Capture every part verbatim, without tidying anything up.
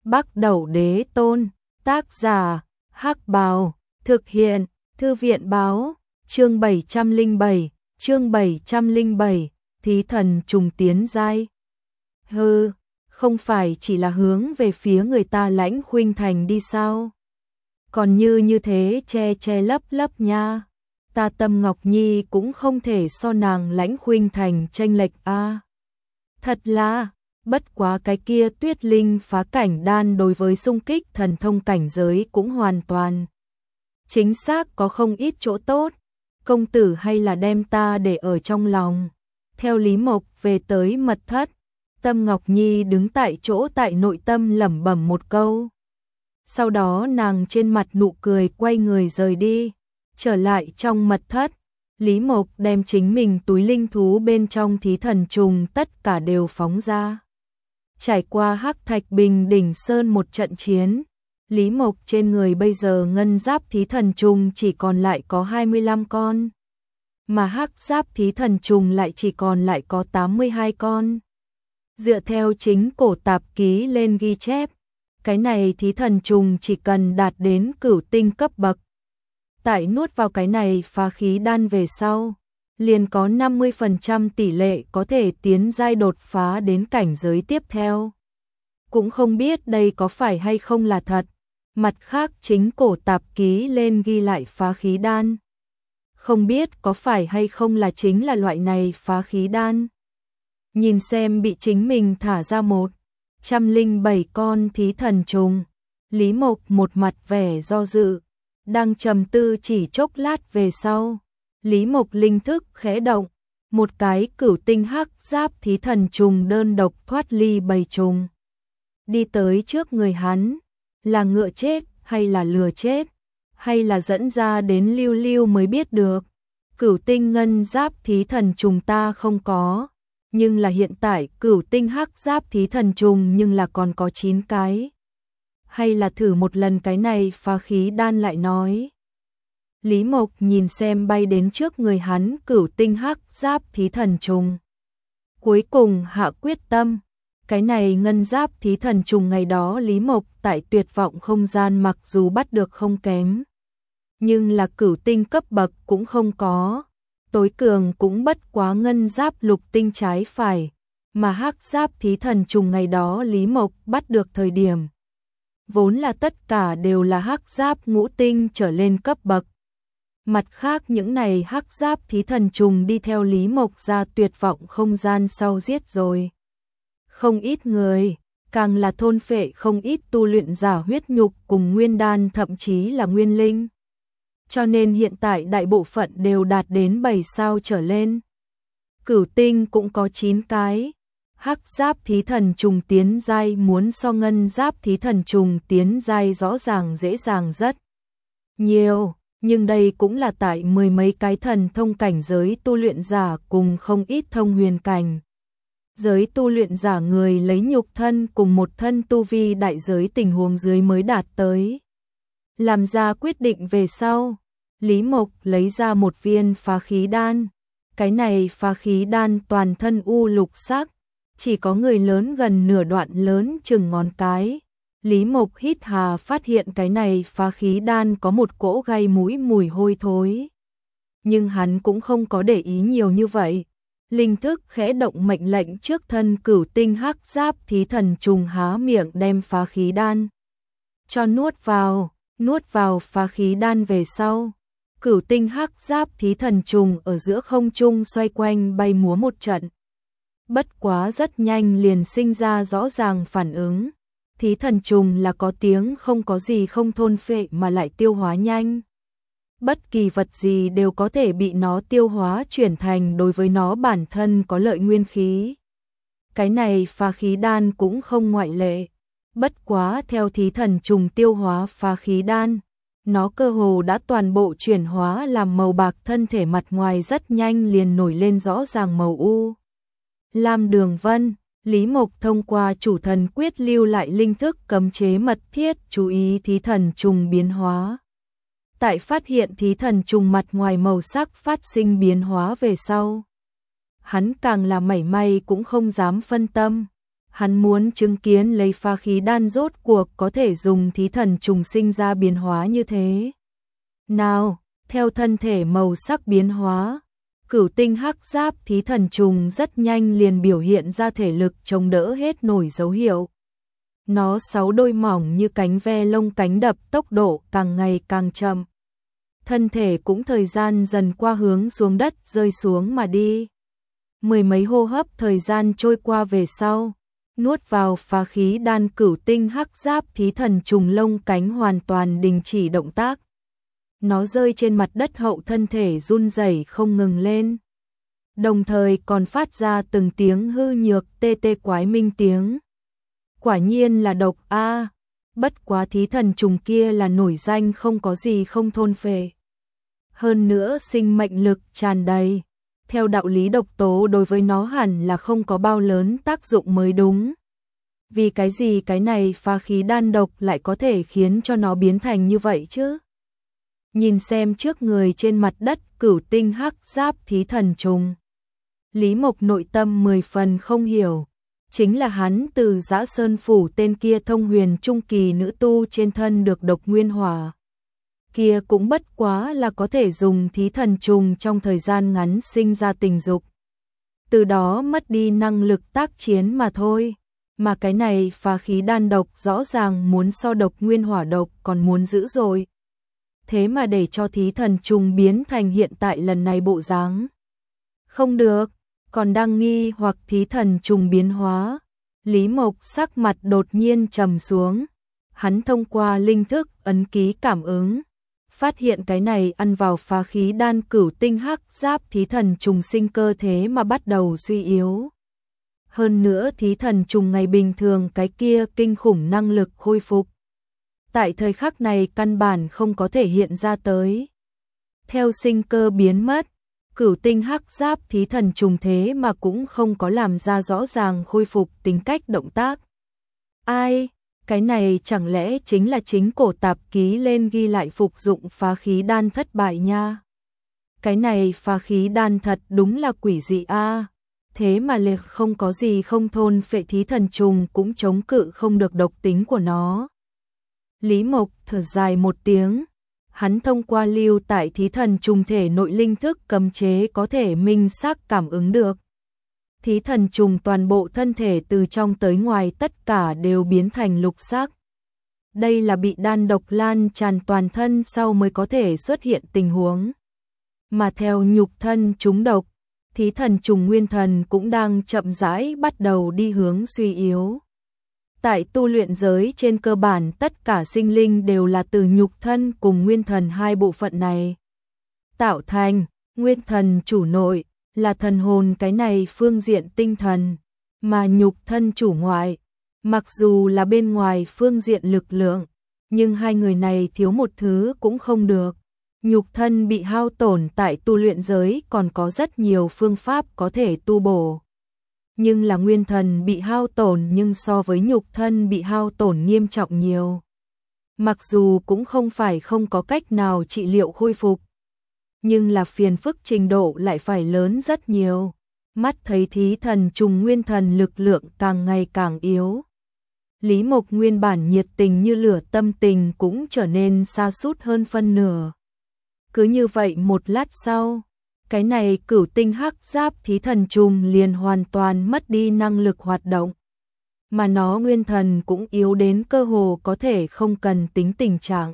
Bắc Đẩu Đế Tôn, tác giả, Hắc Bào, thực hiện, Thư viện báo, chương bảy trăm lẻ bảy, chương bảy trăm lẻ bảy, thí thần trùng tiến giai. Hừ, không phải chỉ là hướng về phía người ta Lãnh Khuynh Thành đi sao? Còn như như thế che che lấp lấp nha. Ta Tâm Ngọc Nhi cũng không thể so nàng Lãnh Khuynh Thành chênh lệch a. À. Thật là, bất quá cái kia Tuyết Linh phá cảnh đan đối với xung kích thần thông cảnh giới cũng hoàn toàn chính xác có không ít chỗ tốt. Công tử hay là đem ta để ở trong lòng. Theo Lý Mộc về tới mật thất, Tâm Ngọc Nhi đứng tại chỗ tại nội tâm lẩm bẩm một câu. Sau đó nàng trên mặt nụ cười quay người rời đi. Trở lại trong mật thất, Lý Mộc đem chính mình túi linh thú bên trong thí thần trùng tất cả đều phóng ra. Trải qua Hắc Thạch Bình Đỉnh Sơn một trận chiến, Lý Mộc trên người bây giờ ngân giáp thí thần trùng chỉ còn lại có hai mươi lăm con, mà hắc giáp thí thần trùng lại chỉ còn lại có tám mươi hai con. Dựa theo chính cổ tạp ký lên ghi chép, cái này thí thần trùng chỉ cần đạt đến cửu tinh cấp bậc. Tại nuốt vào cái này phá khí đan về sau, liền có năm mươi phần trăm tỷ lệ có thể tiến giai đột phá đến cảnh giới tiếp theo. Cũng không biết đây có phải hay không là thật. Mặt khác chính cổ tạp ký lên ghi lại phá khí đan. Không biết có phải hay không là chính là loại này phá khí đan. Nhìn xem bị chính mình thả ra một trăm lẻ bảy con thí thần trùng, Lý Mộc một mặt vẻ do dự, đang trầm tư chỉ chốc lát về sau. Lý Mộc linh thức khẽ động, một cái cửu tinh hắc giáp thí thần trùng đơn độc thoát ly bầy trùng. Đi tới trước người hắn, là ngựa chết hay là lừa chết, hay là dẫn ra đến lưu lưu mới biết được. Cửu tinh ngân giáp thí thần trùng ta không có, nhưng là hiện tại cửu tinh hắc giáp thí thần trùng nhưng là còn có chín cái. Hay là thử một lần cái này phá khí đan lại nói. Lý Mộc nhìn xem bay đến trước người hắn cửu tinh hắc giáp thí thần trùng. Cuối cùng hạ quyết tâm, cái này ngân giáp thí thần trùng ngày đó Lý Mộc tại tuyệt vọng không gian mặc dù bắt được không kém, nhưng là cửu tinh cấp bậc cũng không có, tối cường cũng bất quá ngân giáp lục tinh trái phải, mà hắc giáp thí thần trùng ngày đó Lý Mộc bắt được thời điểm, vốn là tất cả đều là hắc giáp ngũ tinh trở lên cấp bậc. Mặt khác những này hắc giáp thí thần trùng đi theo Lý Mộc ra tuyệt vọng không gian sau giết rồi không ít người, càng là thôn phệ không ít tu luyện giả huyết nhục cùng nguyên đan thậm chí là nguyên linh. Cho nên hiện tại đại bộ phận đều đạt đến bảy sao trở lên. Cửu tinh cũng có chín cái. Hắc giáp thí thần trùng tiến giai muốn so ngân giáp thí thần trùng tiến giai rõ ràng dễ dàng rất nhiều, nhưng đây cũng là tại mười mấy cái thần thông cảnh giới tu luyện giả cùng không ít thông huyền cảnh. Giới tu luyện giả người lấy nhục thân cùng một thân tu vi đại giới tình huống dưới mới đạt tới. Làm ra quyết định về sau, Lý Mộc lấy ra một viên phá khí đan. Cái này phá khí đan toàn thân u lục sắc, chỉ có người lớn gần nửa đoạn lớn chừng ngón cái. Lý Mộc hít hà phát hiện cái này phá khí đan có một cỗ gai mũi mùi hôi thối. Nhưng hắn cũng không có để ý nhiều như vậy. Linh thức khẽ động mệnh lệnh trước thân cửu tinh hắc giáp thí thần trùng há miệng đem phá khí đan cho nuốt vào, nuốt vào phá khí đan về sau. Cửu tinh hắc giáp thí thần trùng ở giữa không trung xoay quanh bay múa một trận. Bất quá rất nhanh liền sinh ra rõ ràng phản ứng. Thí thần trùng là có tiếng không có gì không thôn phệ mà lại tiêu hóa nhanh. Bất kỳ vật gì đều có thể bị nó tiêu hóa chuyển thành đối với nó bản thân có lợi nguyên khí. Cái này phá khí đan cũng không ngoại lệ. Bất quá theo thí thần trùng tiêu hóa phá khí đan, nó cơ hồ đã toàn bộ chuyển hóa làm màu bạc, thân thể mặt ngoài rất nhanh liền nổi lên rõ ràng màu u lam đường vân. Lý Mộc thông qua chủ thần quyết lưu lại linh thức cấm chế mật thiết chú ý thí thần trùng biến hóa. Tại phát hiện thí thần trùng mặt ngoài màu sắc phát sinh biến hóa về sau, hắn càng là mảy may cũng không dám phân tâm. Hắn muốn chứng kiến lấy phá khí đan rốt cuộc có thể dùng thí thần trùng sinh ra biến hóa như thế. Nào, theo thân thể màu sắc biến hóa, cửu tinh hắc giáp thí thần trùng rất nhanh liền biểu hiện ra thể lực chống đỡ hết nổi dấu hiệu. Nó sáu đôi mỏng như cánh ve lông cánh đập, tốc độ càng ngày càng chậm. Thân thể cũng thời gian dần qua hướng xuống đất rơi xuống mà đi. Mười mấy hô hấp thời gian trôi qua về sau, nuốt vào phá khí đan cửu tinh hắc giáp thí thần trùng lông cánh hoàn toàn đình chỉ động tác. Nó rơi trên mặt đất hậu thân thể run rẩy không ngừng lên. Đồng thời còn phát ra từng tiếng hư nhược tê tê quái minh tiếng. Quả nhiên là độc a, bất quá thí thần trùng kia là nổi danh không có gì không thôn phệ. Hơn nữa sinh mệnh lực tràn đầy. Theo đạo lý độc tố đối với nó hẳn là không có bao lớn tác dụng mới đúng. Vì cái gì cái này phá khí đan độc lại có thể khiến cho nó biến thành như vậy chứ? Nhìn xem trước người trên mặt đất cửu tinh hắc giáp thí thần trùng. Lý Mộc nội tâm mười phần không hiểu. Chính là hắn từ Dã Sơn Phủ tên kia thông huyền trung kỳ nữ tu trên thân được độc nguyên hỏa. Kia cũng bất quá là có thể dùng thí thần trùng trong thời gian ngắn sinh ra tình dục. Từ đó mất đi năng lực tác chiến mà thôi. Mà cái này phá khí đan độc rõ ràng muốn so độc nguyên hỏa độc còn muốn dữ rồi. Thế mà để cho thí thần trùng biến thành hiện tại lần này bộ dáng. Không được, còn đang nghi hoặc thí thần trùng biến hóa. Lý Mộc sắc mặt đột nhiên trầm xuống. Hắn thông qua linh thức ấn ký cảm ứng. Phát hiện cái này ăn vào phá khí đan cửu tinh hắc giáp thí thần trùng sinh cơ thế mà bắt đầu suy yếu. Hơn nữa thí thần trùng ngày bình thường cái kia kinh khủng năng lực khôi phục. Tại thời khắc này căn bản không có thể hiện ra tới. Theo sinh cơ biến mất, cửu tinh hắc giáp thí thần trùng thế mà cũng không có làm ra rõ ràng khôi phục tính cách động tác. Ai? Cái này chẳng lẽ chính là chính cổ tạp ký lên ghi lại phục dụng phá khí đan thất bại nha. Cái này phá khí đan thật đúng là quỷ dị a. Thế mà liệt không có gì không thôn phệ thí thần trùng cũng chống cự không được độc tính của nó. Lý Mộc thở dài một tiếng. Hắn thông qua lưu tại thí thần trùng thể nội linh thức cấm chế có thể minh xác cảm ứng được. Thí thần trùng toàn bộ thân thể từ trong tới ngoài tất cả đều biến thành lục sắc. Đây là bị đan độc lan tràn toàn thân sau mới có thể xuất hiện tình huống. Mà theo nhục thân chúng độc, thí thần trùng nguyên thần cũng đang chậm rãi bắt đầu đi hướng suy yếu. Tại tu luyện giới trên cơ bản tất cả sinh linh đều là từ nhục thân cùng nguyên thần hai bộ phận này tạo thành. Nguyên thần chủ nội là thần hồn, cái này phương diện tinh thần, mà nhục thân chủ ngoại, mặc dù là bên ngoài phương diện lực lượng, nhưng hai người này thiếu một thứ cũng không được. Nhục thân bị hao tổn tại tu luyện giới còn có rất nhiều phương pháp có thể tu bổ. Nhưng là nguyên thần bị hao tổn nhưng so với nhục thân bị hao tổn nghiêm trọng nhiều. Mặc dù cũng không phải không có cách nào trị liệu khôi phục, nhưng là phiền phức trình độ lại phải lớn rất nhiều. Mắt thấy thí thần trùng nguyên thần lực lượng càng ngày càng yếu. Lý Mộc nguyên bản nhiệt tình như lửa tâm tình cũng trở nên sa sút hơn phân nửa. Cứ như vậy một lát sau, cái này cửu tinh hắc giáp thí thần trùng liền hoàn toàn mất đi năng lực hoạt động. Mà nó nguyên thần cũng yếu đến cơ hồ có thể không cần tính tình trạng.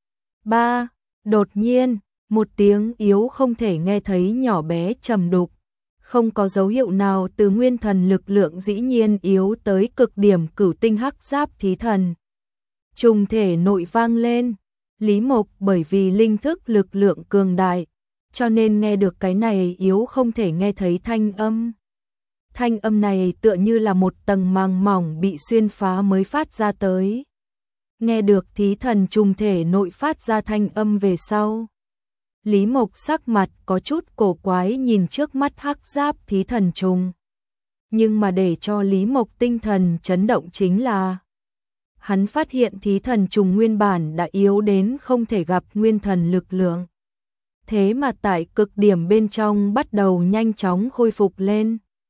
ba. Đột nhiên, một tiếng yếu không thể nghe thấy nhỏ bé trầm đục. Không có dấu hiệu nào từ nguyên thần lực lượng dĩ nhiên yếu tới cực điểm cửu tinh hắc giáp thí thần trùng thể nội vang lên. Lý Mộc bởi vì linh thức lực lượng cường đại, cho nên nghe được cái này yếu không thể nghe thấy thanh âm. Thanh âm này tựa như là một tầng màng mỏng bị xuyên phá mới phát ra tới. Nghe được thí thần trùng thể nội phát ra thanh âm về sau, Lý Mộc sắc mặt có chút cổ quái nhìn trước mắt hắc giáp thí thần trùng. Nhưng mà để cho Lý Mộc tinh thần chấn động chính là hắn phát hiện thí thần trùng nguyên bản đã yếu đến không thể gặp nguyên thần lực lượng. Thế mà tại cực điểm bên trong bắt đầu nhanh chóng khôi phục lên.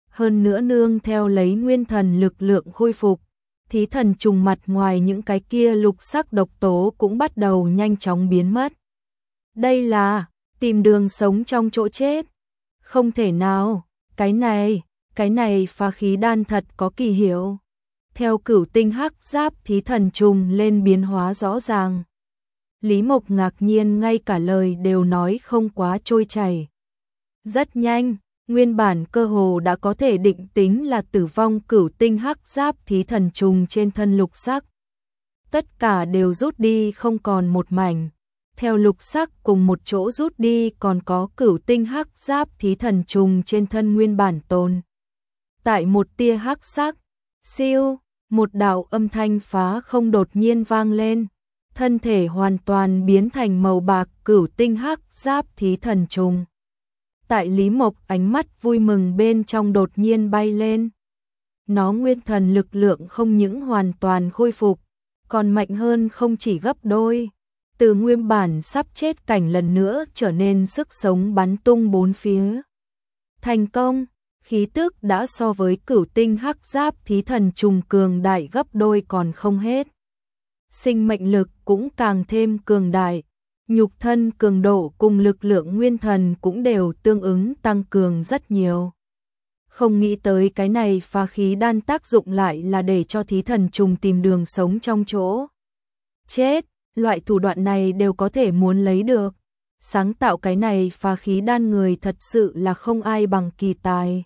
hơn nữa nương theo lấy nguyên thần lực lượng khôi phục, thí thần trùng mặt ngoài những cái kia lục sắc độc tố cũng bắt đầu nhanh chóng biến mất. Đây là tìm đường sống trong chỗ chết. Không thể nào, cái này, cái này phá khí đan thật có kỳ hiệu. Theo cửu tinh hắc giáp thí thần trùng lên biến hóa rõ ràng. Lý Mộc ngạc nhiên ngay cả lời đều nói không quá trôi chảy. Rất nhanh, nguyên bản cơ hồ đã có thể định tính là tử vong cửu tinh hắc giáp thí thần trùng trên thân lục sắc. Tất cả đều rút đi không còn một mảnh. Theo lục sắc cùng một chỗ rút đi còn có cửu tinh hắc giáp thí thần trùng trên thân nguyên bản tồn. Tại một tia hắc sắc, siêu, một đạo âm thanh phá không đột nhiên vang lên. Thân thể hoàn toàn biến thành màu bạc cửu tinh hắc giáp thí thần trùng. Tại Lý Mộc ánh mắt vui mừng bên trong đột nhiên bay lên. Nó nguyên thần lực lượng không những hoàn toàn khôi phục, còn mạnh hơn không chỉ gấp đôi. Từ nguyên bản sắp chết cảnh lần nữa trở nên sức sống bắn tung bốn phía. Thành công, khí tức đã so với cửu tinh hắc giáp thí thần trùng cường đại gấp đôi còn không hết. Sinh mệnh lực cũng càng thêm cường đại, nhục thân cường độ cùng lực lượng nguyên thần cũng đều tương ứng tăng cường rất nhiều. Không nghĩ tới cái này phá khí đan tác dụng lại là để cho thí thần trùng tìm đường sống trong chỗ chết, loại thủ đoạn này đều có thể muốn lấy được. Sáng tạo cái này phá khí đan người thật sự là không ai bằng kỳ tài.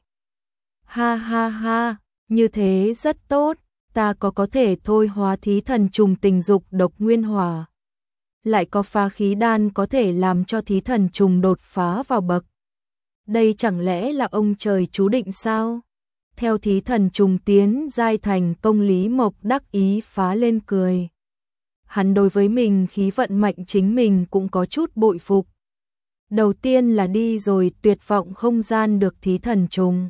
Ha ha ha, như thế rất tốt. Ta có có thể thôi hóa thí thần trùng tình dục độc nguyên hỏa. Lại có phá khí đan có thể làm cho thí thần trùng đột phá vào bậc. Đây chẳng lẽ là ông trời chú định sao? Theo thí thần trùng tiến giai thành công, Lý Mộc đắc ý phá lên cười. Hắn đối với mình khí vận mạnh chính mình cũng có chút bội phục. Đầu tiên là đi rồi tuyệt vọng không gian được thí thần trùng.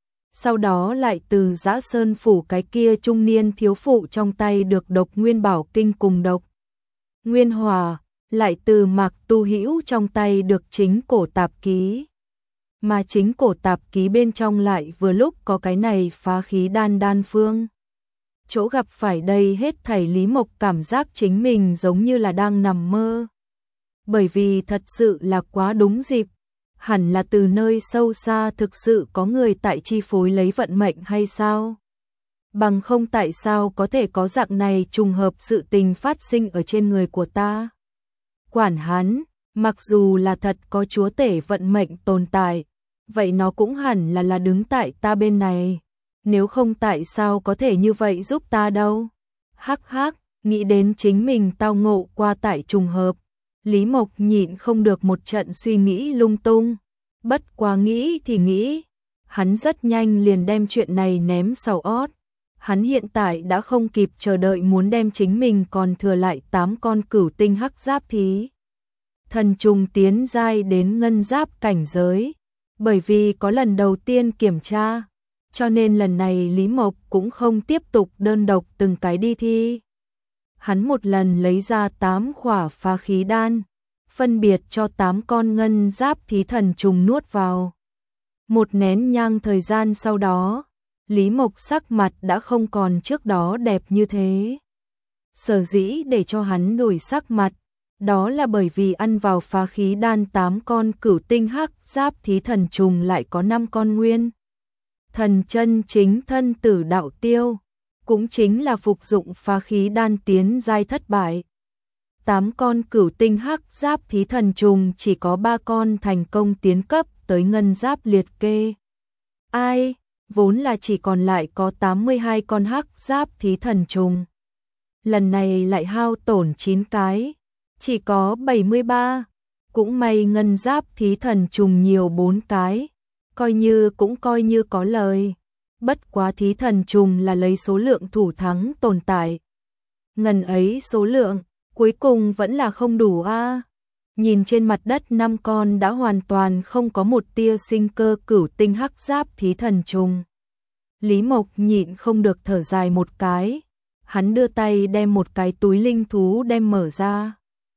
Sau đó lại từ Dã Sơn phủ cái kia trung niên thiếu phụ trong tay được độc nguyên bảo kinh cùng độc nguyên hỏa, lại từ Mạc Tu Hữu trong tay được chính cổ tạp ký. Mà chính cổ tạp ký bên trong lại vừa lúc có cái này phá khí đan đan phương. Chỗ gặp phải đây hết thảy Lý Mộc cảm giác chính mình giống như là đang nằm mơ. Bởi vì thật sự là quá đúng dịp. Hẳn là từ nơi sâu xa thực sự có người tại chi phối lấy vận mệnh hay sao? Bằng không tại sao có thể có dạng này trùng hợp sự tình phát sinh ở trên người của ta? Quản hắn, mặc dù là thật có chúa tể vận mệnh tồn tại, vậy nó cũng hẳn là là đứng tại ta bên này. Nếu không tại sao có thể như vậy giúp ta đâu? Hắc hắc, nghĩ đến chính mình tao ngộ qua tại trùng hợp. Lý Mộc nhịn không được một trận suy nghĩ lung tung. Bất quá nghĩ thì nghĩ. Hắn rất nhanh liền đem chuyện này ném sau ót. Hắn hiện tại đã không kịp chờ đợi muốn đem chính mình còn thừa lại tám con cửu tinh hắc giáp thí thần trùng tiến giai đến ngân giáp cảnh giới. Bởi vì có lần đầu tiên kiểm tra, cho nên lần này Lý Mộc cũng không tiếp tục đơn độc từng cái đi thi. Hắn một lần lấy ra tám khỏa phá khí đan, phân biệt cho tám con ngân giáp thí thần trùng nuốt vào. Một nén nhang thời gian sau đó, Lý Mộc sắc mặt đã không còn trước đó đẹp như thế. Sở dĩ để cho hắn đổi sắc mặt, đó là bởi vì ăn vào phá khí đan tám con cửu tinh hắc giáp thí thần trùng lại có năm con nguyên thần chân chính thân tử đạo tiêu, cũng chính là phục dụng phá khí đan tiến giai thất bại. Tám con cửu tinh hắc giáp thí thần trùng chỉ có ba con thành công tiến cấp tới ngân giáp liệt kê. Ai, vốn là chỉ còn lại có tám mươi hai con hắc giáp thí thần trùng. Lần này lại hao tổn chín cái, chỉ có bảy mươi ba. Cũng may ngân giáp thí thần trùng nhiều bốn cái, coi như cũng coi như có lời. Bất quá thí thần trùng là lấy số lượng thủ thắng tồn tại. Ngần ấy số lượng, cuối cùng vẫn là không đủ a. À. Nhìn trên mặt đất năm con đã hoàn toàn không có một tia sinh cơ cửu tinh hắc giáp thí thần trùng. Lý Mộc nhịn không được thở dài một cái. Hắn đưa tay đem một cái túi linh thú đem mở ra.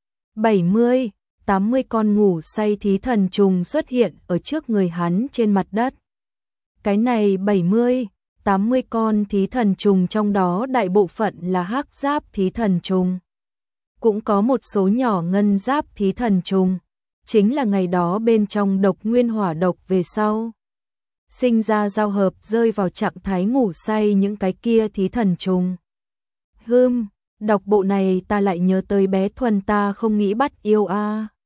bảy mươi, tám mươi con ngủ say thí thần trùng xuất hiện ở trước người hắn trên mặt đất. Cái này bảy mươi, tám mươi con thí thần trùng trong đó đại bộ phận là hắc giáp thí thần trùng. Cũng có một số nhỏ ngân giáp thí thần trùng, chính là ngày đó bên trong độc nguyên hỏa độc về sau. Sinh ra giao hợp rơi vào trạng thái ngủ say những cái kia thí thần trùng. Hưm, đọc bộ này ta lại nhớ tới bé Thuần ta không nghĩ bắt yêu a.